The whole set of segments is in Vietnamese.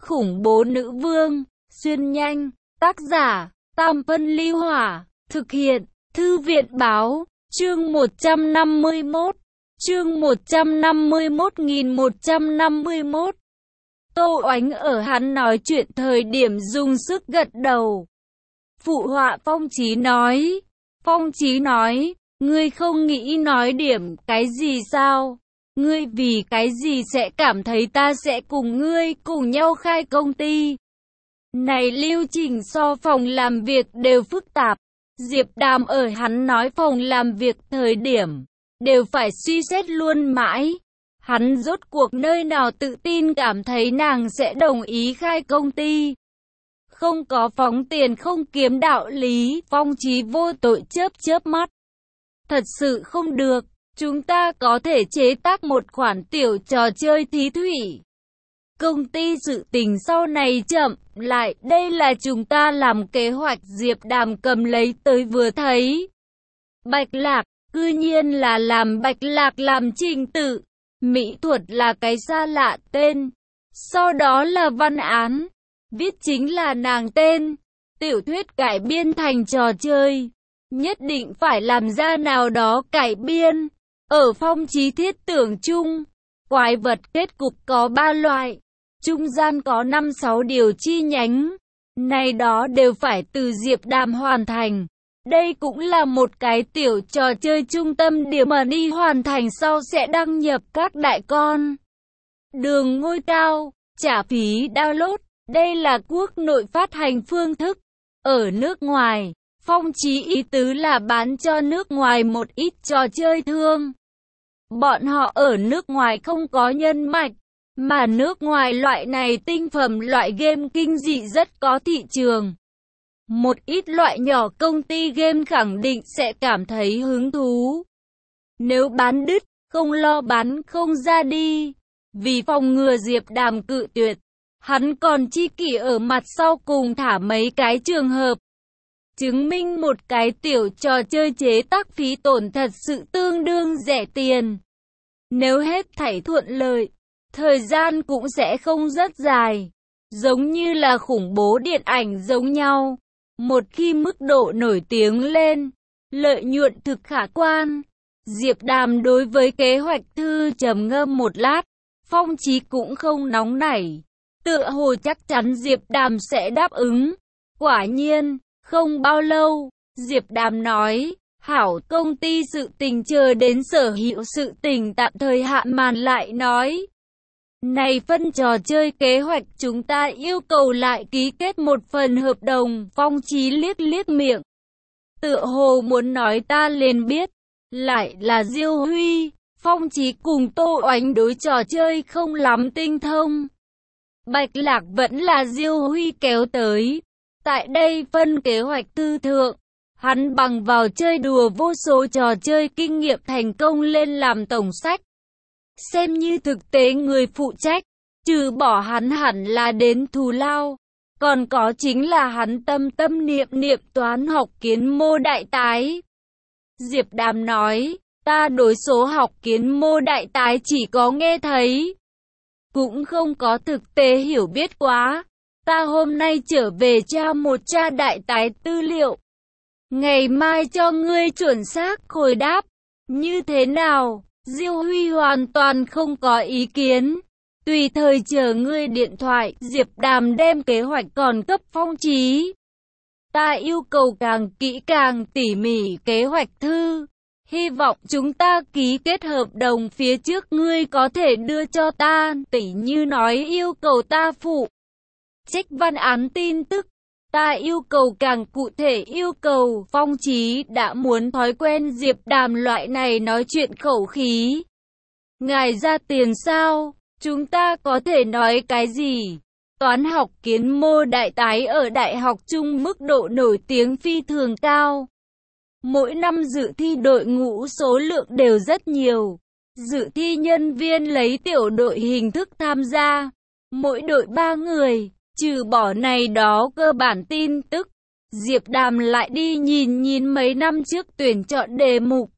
khủng bố nữ vương, xuyên nhanh, tác giả, Tam Phân Ly Hỏa, thực hiện, Thư viện Báo, chương 151, chương 151.151. Tô Oánh ở hắn nói chuyện thời điểm dùng sức gật đầu. Phụ họa Phong Chí nói, ngươi không nghĩ nói điểm cái gì sao? Ngươi vì cái gì sẽ cảm thấy ta sẽ cùng ngươi cùng nhau khai công ty? Này lưu trình so phòng làm việc đều phức tạp. Diệp Đàm ở hắn nói phòng làm việc thời điểm, đều phải suy xét luôn mãi. Hắn rốt cuộc nơi nào tự tin cảm thấy nàng sẽ đồng ý khai công ty. Không có phóng tiền không kiếm đạo lý, Phong Chí vô tội chớp mắt. Thật sự không được, chúng ta có thể chế tác một khoản tiểu trò chơi thí thủy. Công ty sự tình sau này chậm lại, đây là chúng ta làm kế hoạch. Diệp Đàm cầm lấy tới vừa thấy. Bạch Lạc, cư nhiên là làm Bạch Lạc làm trình tự. Mỹ thuật là cái xa lạ tên. Sau đó là văn án. Viết chính là nàng tên. Tiểu thuyết cải biên thành trò chơi. Nhất định phải làm ra nào đó cải biên. Ở Phong Chí thiết tưởng chung, quái vật kết cục có 3 loại. Trung gian có 5-6 điều chi nhánh. Này đó đều phải từ Diệp Đàm hoàn thành. Đây cũng là một cái tiểu trò chơi trung tâm điểm mà đi hoàn thành sau sẽ đăng nhập các đại con đường ngôi cao, trả phí download. Đây là quốc nội phát hành phương thức. Ở nước ngoài, Phong Chí ý tứ là bán cho nước ngoài một ít trò chơi thương. Bọn họ ở nước ngoài không có nhân mạch, mà nước ngoài loại này tinh phẩm loại game kinh dị rất có thị trường. Một ít loại nhỏ công ty game khẳng định sẽ cảm thấy hứng thú. Nếu bán đứt, không lo bán không ra đi. Vì phòng ngừa Diệp Đàm cự tuyệt, hắn còn chi kỷ ở mặt sau cùng thả mấy cái trường hợp. Chứng minh một cái tiểu trò chơi chế tác phí tổn thật sự tương đương rẻ tiền. Nếu hết thảy thuận lợi, thời gian cũng sẽ không rất dài. Giống như là khủng bố điện ảnh giống nhau. Một khi mức độ nổi tiếng lên, lợi nhuận thực khả quan. Diệp Đàm đối với kế hoạch thư trầm ngâm một lát. Phong Chí cũng không nóng nảy. Tựa hồ chắc chắn Diệp Đàm sẽ đáp ứng. Quả nhiên, không bao lâu, Diệp Đàm nói, hảo, công ty sự tình chờ đến sở hữu sự tình tạm thời hạ màn lại nói. Này phân trò chơi kế hoạch chúng ta yêu cầu lại ký kết một phần hợp đồng. Phong Chí liếc miệng. Tựa hồ muốn nói ta liền biết. Lại là Diêu Huy. Phong Chí cùng Tô Oánh đối trò chơi không lắm tinh thông. Bạch Lạc vẫn là Diêu Huy kéo tới. Tại đây phân kế hoạch thư thượng, hắn bằng vào chơi đùa vô số trò chơi kinh nghiệm thành công lên làm tổng sách. Xem như thực tế người phụ trách, trừ bỏ hắn hẳn là đến thù lao. Còn có chính là hắn tâm niệm toán học kiến mô đại tái. Diệp Đàm nói, ta đối số học kiến mô đại tái chỉ có nghe thấy, cũng không có thực tế hiểu biết quá. Ta hôm nay trở về tra đại tái tư liệu. Ngày mai cho ngươi chuẩn xác hồi đáp. Như thế nào? Diêu Huy hoàn toàn không có ý kiến. Tùy thời chờ ngươi điện thoại. Diệp Đàm đem kế hoạch còn cấp Phong Chí. Ta yêu cầu càng kỹ càng tỉ mỉ kế hoạch thư. Hy vọng chúng ta ký kết hợp đồng phía trước ngươi có thể đưa cho ta. Tỉ như nói yêu cầu ta phụ trách văn án tin tức. Ta yêu cầu càng cụ thể yêu cầu. Phong Chí đã muốn thói quen Diệp Đàm loại này nói chuyện khẩu khí. Ngài ra tiền sao? Chúng ta có thể nói cái gì? Toán học kiến mô đại tái ở đại học trung mức độ nổi tiếng phi thường cao. Mỗi năm dự thi đội ngũ số lượng đều rất nhiều. Dự thi nhân viên lấy tiểu đội hình thức tham gia. Mỗi đội 3 người. Trừ bỏ này đó cơ bản tin tức, Diệp Đàm lại đi nhìn mấy năm trước tuyển chọn đề mục.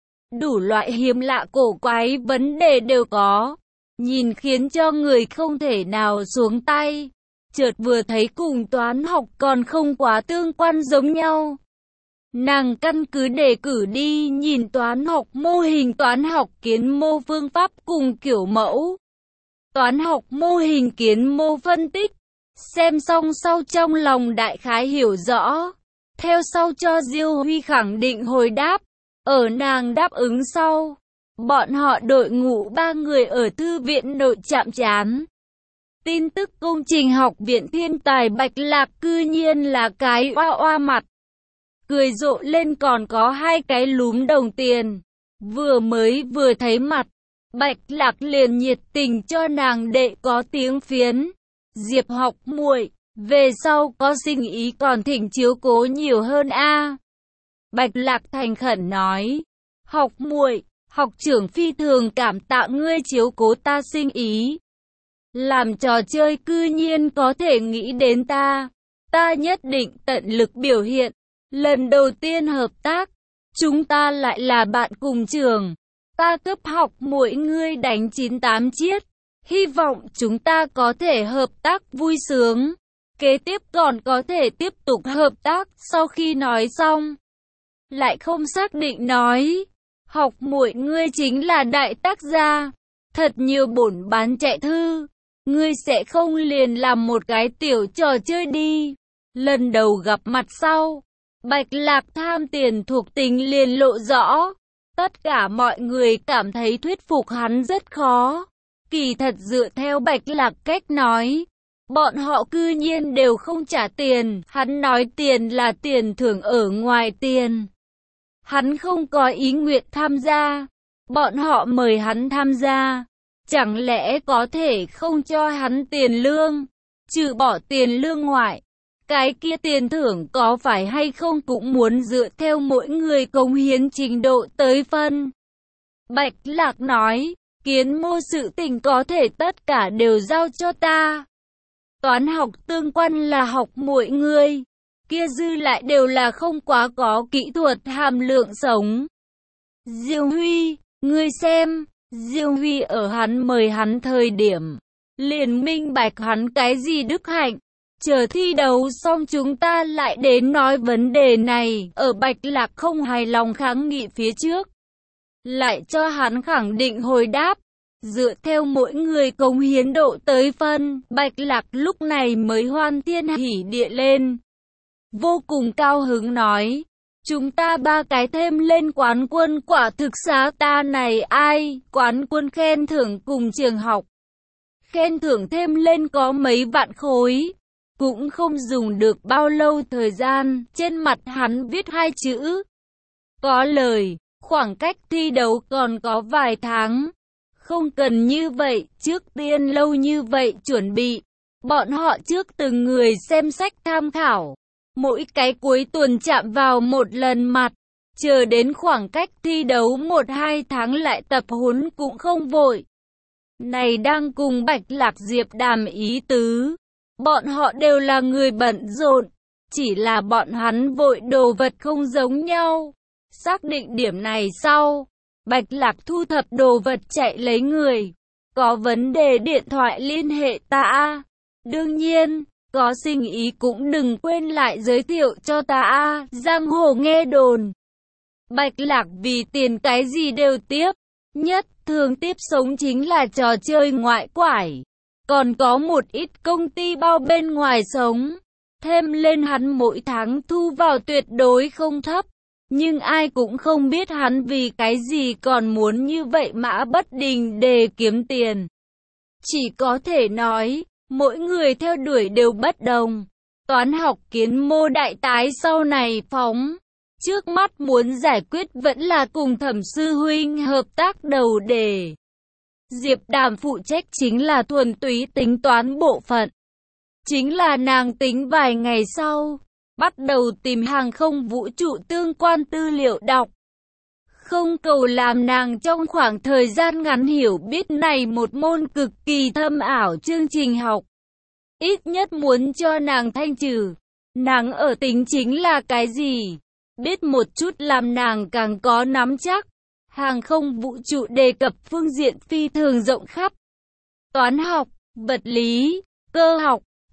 Đủ loại hiếm lạ cổ quái vấn đề đều có, nhìn khiến cho người không thể nào xuống tay. chợt vừa thấy cùng toán học còn không quá tương quan giống nhau. Nàng căn cứ đề cử đi nhìn toán học mô hình, toán học kiến mô phương pháp cùng kiểu mẫu, toán học mô hình kiến mô phân tích. Xem xong sau trong lòng đại khái hiểu rõ. Theo sau cho Diêu Huy khẳng định hồi đáp. Ở nàng đáp ứng sau, bọn họ đội ngũ 3 người ở thư viện nội chạm trán. Tin tức công trình học viện thiên tài Bạch Lạc cư nhiên là cái oa oa mặt. Cười rộ lên còn có 2 cái lúm đồng tiền. Vừa thấy mặt, Bạch Lạc liền nhiệt tình cho nàng đệ có tiếng phiến. Diệp học muội, về sau có sinh ý còn thỉnh chiếu cố nhiều hơn a. Bạch Lạc thành khẩn nói, học muội, học trưởng phi thường cảm tạ ngươi chiếu cố ta sinh ý. Làm trò chơi cư nhiên có thể nghĩ đến ta nhất định tận lực biểu hiện. Lần đầu tiên hợp tác, chúng ta lại là bạn cùng trường. Ta cấp học muội ngươi đánh 98 chiết. Hy vọng chúng ta có thể hợp tác vui sướng. Kế tiếp còn có thể tiếp tục hợp tác. Sau khi nói xong, lại không xác định nói, học muội ngươi chính là đại tác gia, thật nhiều bổn bán chạy thư, ngươi sẽ không liền làm một cái tiểu trò chơi đi. Lần đầu gặp mặt sau, Bạch Lạc tham tiền thuộc tính liền lộ rõ. Tất cả mọi người cảm thấy thuyết phục hắn rất khó. Kỳ thật dựa theo Bạch Lạc cách nói, bọn họ cư nhiên đều không trả tiền. Hắn nói tiền là tiền thưởng ở ngoài tiền. Hắn không có ý nguyện tham gia. Bọn họ mời hắn tham gia, chẳng lẽ có thể không cho hắn tiền lương? Trừ bỏ tiền lương ngoại, cái kia tiền thưởng có phải hay không cũng muốn dựa theo mỗi người cống hiến trình độ tới phân. Bạch Lạc nói, kiến mô sự tình có thể tất cả đều giao cho ta. Toán học tương quan là học muội ngươi, kia dư lại đều là không quá có kỹ thuật hàm lượng sống. Diêu Huy, ngươi xem, Diêu Huy ở hắn mời hắn thời điểm, liền minh bạch hắn cái gì đức hạnh. Chờ thi đấu xong chúng ta lại đến nói vấn đề này. Ở Bạch Lạc không hài lòng kháng nghị phía trước, lại cho hắn khẳng định hồi đáp. Dựa theo mỗi người cống hiến độ tới phân, Bạch Lạc lúc này mới hoan thiên hỉ địa lên. Vô cùng cao hứng nói, chúng ta 3 cái thêm lên quán quân quả thực xá ta này ai, quán quân khen thưởng cùng trường học. Khen thưởng thêm lên có mấy vạn khối. Cũng không dùng được bao lâu thời gian, trên mặt hắn viết 2 chữ. Có lời, khoảng cách thi đấu còn có vài tháng. Không cần như vậy, trước tiên lâu như vậy chuẩn bị. Bọn họ trước từng người xem sách tham khảo. Mỗi cái cuối tuần chạm vào một lần mặt. Chờ đến khoảng cách thi đấu 1-2 tháng lại tập huấn cũng không vội. Này đang cùng Bạch Lạc Diệp đàm ý tứ. Bọn họ đều là người bận rộn, chỉ là bọn hắn vội đồ vật không giống nhau. Xác định điểm này sau, Bạch Lạc thu thập đồ vật chạy lấy người. Có vấn đề điện thoại liên hệ ta. Đương nhiên, có sinh ý cũng đừng quên lại giới thiệu cho ta. Giang hồ nghe đồn, Bạch Lạc vì tiền cái gì đều tiếp. Nhất thường tiếp sống chính là trò chơi ngoại quải. Còn có một ít công ty bao bên ngoài sống. Thêm lên hắn mỗi tháng thu vào tuyệt đối không thấp. Nhưng ai cũng không biết hắn vì cái gì còn muốn như vậy mã bất đình để kiếm tiền. Chỉ có thể nói, mỗi người theo đuổi đều bất đồng. Toán học kiến mô đại tái sau này phóng. Trước mắt muốn giải quyết vẫn là cùng Thẩm sư huynh hợp tác đầu đề. Diệp Đàm phụ trách chính là thuần túy tính toán bộ phận. Chính là nàng tính vài ngày sau, bắt đầu tìm hàng không vũ trụ tương quan tư liệu đọc. Không cầu làm nàng trong khoảng thời gian ngắn hiểu biết này một môn cực kỳ thâm ảo chương trình học. Ít nhất muốn cho nàng thanh trừ. Nàng ở tính chính là cái gì? Biết một chút làm nàng càng có nắm chắc. Hàng không vũ trụ đề cập phương diện phi thường rộng khắp. Toán học, vật lý, cơ học,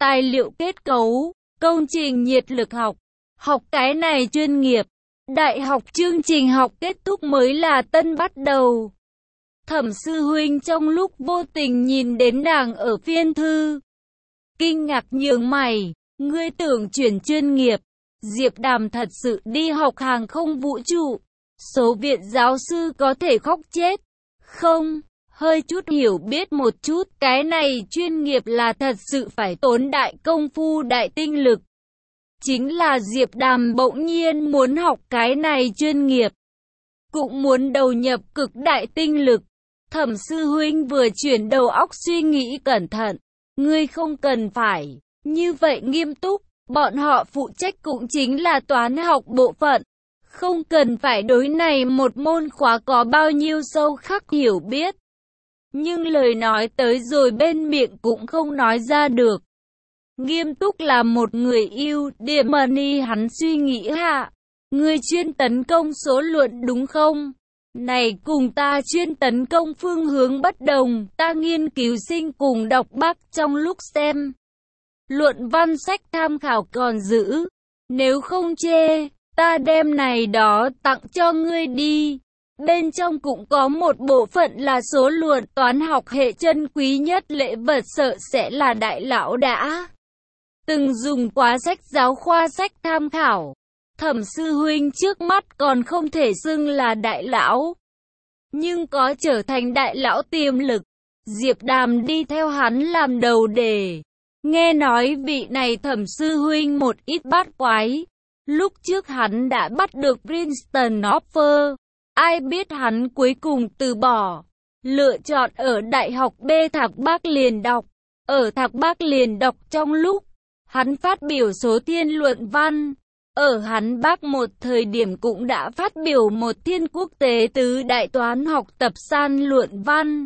tài liệu kết cấu, công trình nhiệt lực học. Học cái này chuyên nghiệp. Đại học chương trình học kết thúc mới là tân bắt đầu. Thẩm sư huynh trong lúc vô tình nhìn đến nàng ở phiên thư. Kinh ngạc nhướng mày, ngươi tưởng chuyển chuyên nghiệp. Diệp Đàm thật sự đi học hàng không vũ trụ. Số viện giáo sư có thể khóc chết. Không, hơi chút hiểu biết một chút, cái này chuyên nghiệp là thật sự phải tốn đại công phu đại tinh lực. Chính là Diệp Đàm bỗng nhiên muốn học cái này chuyên nghiệp. Cũng muốn đầu nhập cực đại tinh lực. Thẩm sư huynh vừa chuyển đầu óc suy nghĩ cẩn thận. Ngươi không cần phải như vậy nghiêm túc. Bọn họ phụ trách cũng chính là toán học bộ phận. Không cần phải đối này một môn khóa có bao nhiêu sâu khắc hiểu biết. Nhưng lời nói tới rồi bên miệng cũng không nói ra được. Nghiêm túc là một người yêu, địa money hắn suy nghĩ hạ. Ngươi chuyên tấn công số luận đúng không? Này cùng ta chuyên tấn công phương hướng bất đồng, ta nghiên cứu sinh cùng đọc bác trong lúc xem. Luận văn sách tham khảo còn giữ. Nếu không chê, ta đem này đó tặng cho ngươi đi. Bên trong cũng có một bộ phận là số luận toán học hệ chân quý nhất lễ vật sợ sẽ là đại lão đã từng dùng quá sách giáo khoa sách tham khảo. Thẩm sư huynh trước mắt còn không thể xưng là đại lão, nhưng có trở thành đại lão tiềm lực. Diệp Đàm đi theo hắn làm đầu đề. Nghe nói vị này thẩm sư huynh một ít bát quái. Lúc trước hắn đã bắt được Princeton offer. Ai biết hắn cuối cùng từ bỏ. Lựa chọn ở đại học B Thạc Bắc liền đọc. Ở Thạc Bắc liền đọc trong lúc hắn phát biểu số thiên luận văn. Ở hắn Bắc một thời điểm cũng đã phát biểu một thiên quốc tế tứ đại toán học tập san luận văn.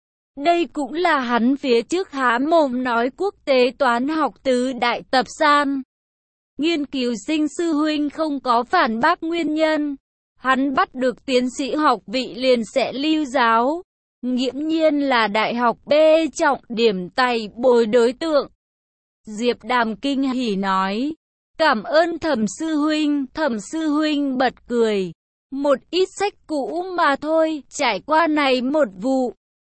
Đây cũng là hắn phía trước há mồm nói quốc tế toán học tứ đại tập san. Nghiên cứu sinh sư huynh không có phản bác nguyên nhân. Hắn bắt được tiến sĩ học vị liền sẽ lưu giáo. Nghiễm nhiên là đại học B trọng điểm tay bồi đối tượng. Diệp Đàm kinh hỉ nói. Cảm ơn thẩm sư huynh. Thẩm sư huynh bật cười. Một ít sách cũ mà thôi, trải qua này một vụ.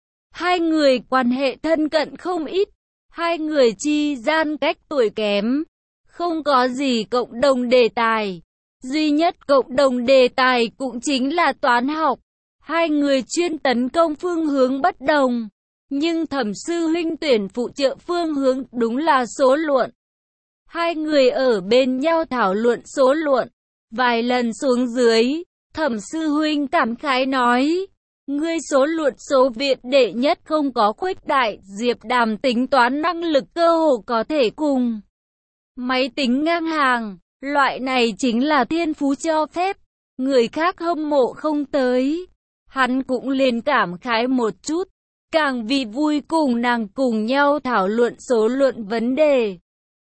Hai người quan hệ thân cận không ít. Hai người chi gian cách tuổi kém. Không có gì cộng đồng đề tài. Duy nhất cộng đồng đề tài cũng chính là toán học. Hai người chuyên tấn công phương hướng bất đồng. Nhưng thẩm sư huynh tuyển phụ trợ phương hướng đúng là số luận. Hai người ở bên nhau thảo luận số luận. Vài lần xuống dưới, thẩm sư huynh cảm khái nói. Ngươi số luận số viện đệ nhất không có khuếch đại. Diệp Đàm tính toán năng lực cơ hồ có thể cùng máy tính ngang hàng. Loại này chính là thiên phú cho phép. Người khác hâm mộ không tới. Hắn cũng liền cảm khái một chút. Càng vì vui cùng nàng cùng nhau thảo luận số luận vấn đề.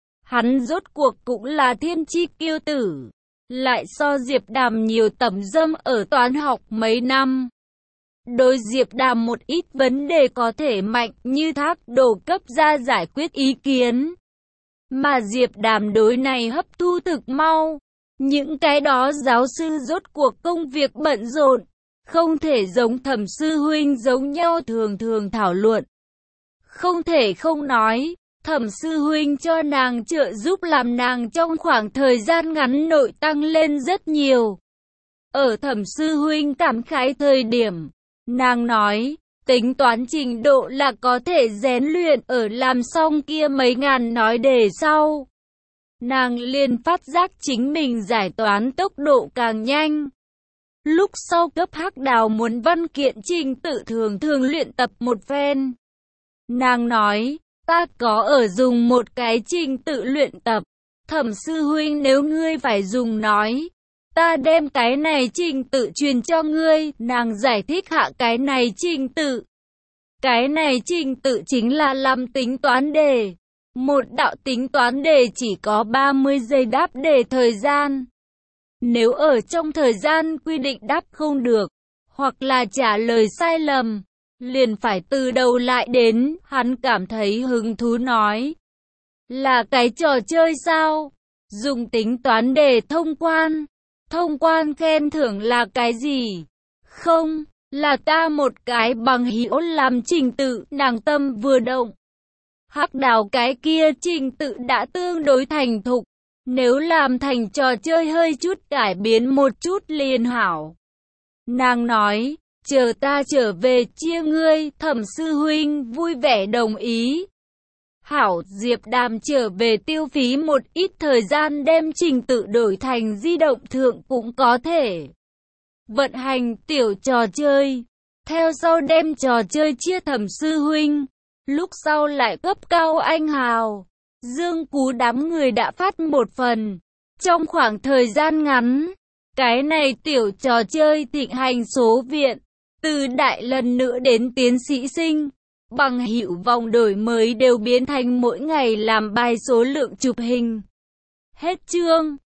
Hắn rốt cuộc cũng là thiên chi kiêu tử. Lại so Diệp Đàm nhiều tẩm dâm ở toán học mấy năm. Đối Diệp Đàm một ít vấn đề có thể mạnh như thác đổ cấp ra giải quyết ý kiến. Mà Diệp Đàm đối này hấp thu thực mau. Những cái đó giáo sư rốt cuộc công việc bận rộn. Không thể giống thẩm sư huynh giống nhau thường thường thảo luận. Không thể không nói, thẩm sư huynh cho nàng trợ giúp làm nàng trong khoảng thời gian ngắn nội tăng lên rất nhiều. Ở thẩm sư huynh cảm khái thời điểm, nàng nói, tính toán trình độ là có thể rèn luyện ở làm xong kia mấy ngàn nói đề sau. Nàng liền phát giác chính mình giải toán tốc độ càng nhanh. Lúc sau cấp hắc đào muốn văn kiện trình tự thường thường luyện tập một phen. Nàng nói, ta có ở dùng một cái trình tự luyện tập. Thẩm sư huynh nếu ngươi phải dùng nói. Ta đem cái này trình tự truyền cho ngươi. Nàng giải thích hạ cái này trình tự. Cái này trình tự chính là làm tính toán đề. Một đạo tính toán đề chỉ có 30 giây đáp đề thời gian. Nếu ở trong thời gian quy định đáp không được, hoặc là trả lời sai lầm, liền phải từ đầu lại đến, hắn cảm thấy hứng thú nói. Là cái trò chơi sao? Dùng tính toán để thông quan. Thông quan khen thưởng là cái gì? Không, là ta một cái bằng hữu làm trình tự, nàng tâm vừa động. Hắc Đào cái kia trình tự đã tương đối thành thục. Nếu làm thành trò chơi hơi chút cải biến một chút liền hảo. Nàng nói, chờ ta trở về chia ngươi, Thẩm sư huynh vui vẻ đồng ý. Hảo, Diệp Đàm trở về tiêu phí một ít thời gian đem trình tự đổi thành di động thượng cũng có thể. Vận hành tiểu trò chơi. Theo sau đem trò chơi chia Thẩm sư huynh. Lúc sau lại cấp cao anh hào. Dương Cú đám người đã phát một phần. Trong khoảng thời gian ngắn, cái này tiểu trò chơi thịnh hành số viện. Từ đại lần nữa đến tiến sĩ sinh. Bằng hữu vòng đổi mới đều biến thành mỗi ngày làm bài số lượng chụp hình. Hết chương.